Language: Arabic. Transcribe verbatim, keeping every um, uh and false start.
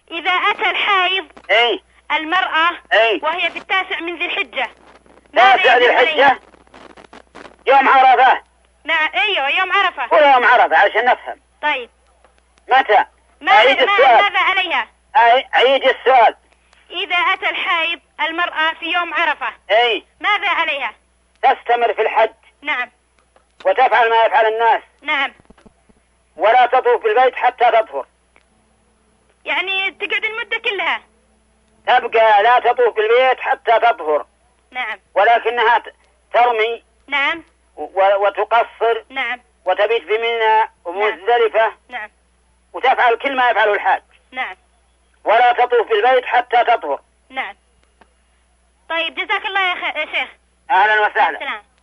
إذا أتى الحائض اي المرأة اي وهي في التاسع من ذي الحجة، تاسع ذي الحجة يوم عرفة. نعم ايوه يوم عرفة. هو يوم عرفة علشان نفهم. طيب متى؟ أعيد السؤال. ماذا عليها؟ أعيد السؤال. إذا أتى الحائض المرأة في يوم عرفة اي ماذا عليها؟ تستمر في الحج. نعم. وتفعل ما يفعل الناس. نعم. ولا تطوف بالبيت حتى تطهر. يعني تقعد المدة كلها تبقى لا تطوف بالبيت حتى تطهر. نعم. ولكنها ترمي. نعم. وتقصر. نعم. وتبيت بمنى ومزدلفة. نعم. وتفعل كل ما يفعله الحاج. نعم. ولا تطوف بالبيت حتى تطهر. نعم. طيب جزاك الله يا, خ... يا شيخ. أهلا وسهلا. السلام.